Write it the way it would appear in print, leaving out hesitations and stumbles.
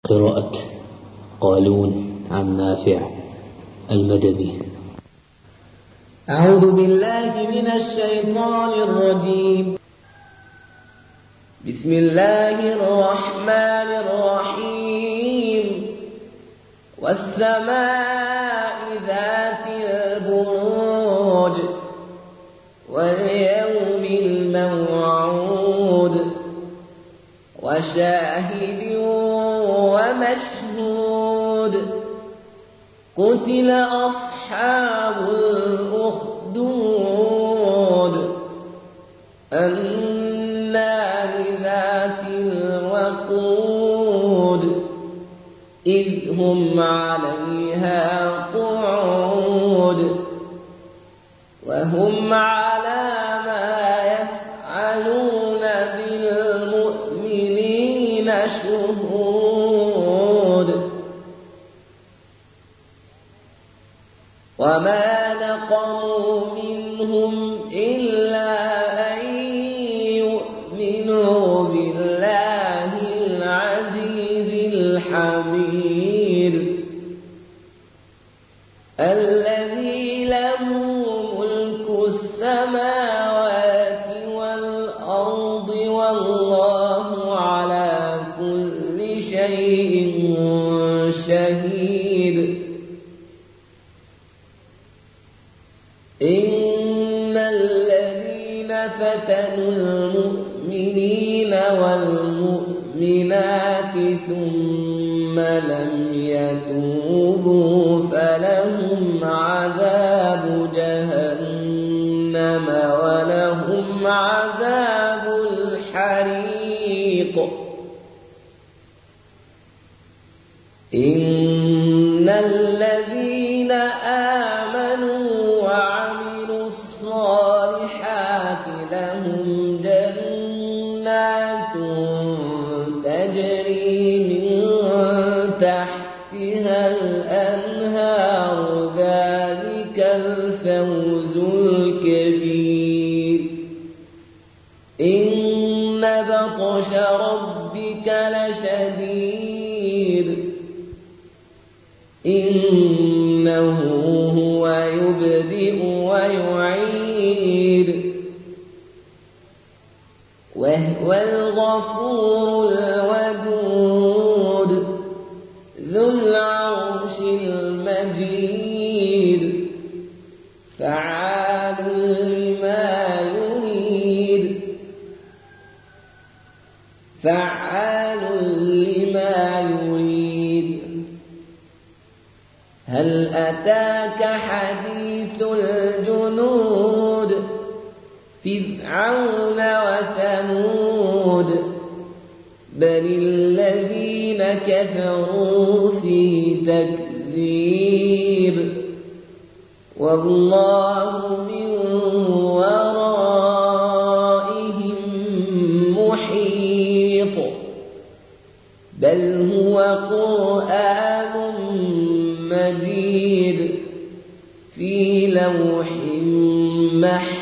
قراءة قالون عن نافع المدني. أعوذ بالله من الشيطان الرجيم. بسم الله الرحمن الرحيم. والسماء ذات البروج واليوم الموعود وشاهد ومشهود. قتل أصحاب الأخدود النار ذات الوقود إذ هم عليها قعود وهم على ما يفعلون بالمؤمنين شهود. وما نقموا منهم إلا أن يؤمنوا بالله العزيز الحميد الذي له ملك السماوات والأرض والله على كل شيء شهيد. إن الذين فتنوا المؤمنين والمؤمنات ثم لم يتوبوا فلهم عذاب جهنم ولهم عذاب الحريق. إن الذين آمنوا وعملوا الصالحات لهم جنات تجري من تحتها الأنهار ذلك الفوز الكبير. إن بطش ربك لشديد إنه هو يبدئ ويعيد وهو الغفور الودود ذو العرش المجيد فعال لما يريد فعال لما يريد. هل أتاك حديث الجنود فرعون وثمود بل الذين كفروا في تكذيب والله من ورائهم محيط. بل هو قرآن مجيد في لوح محفوظ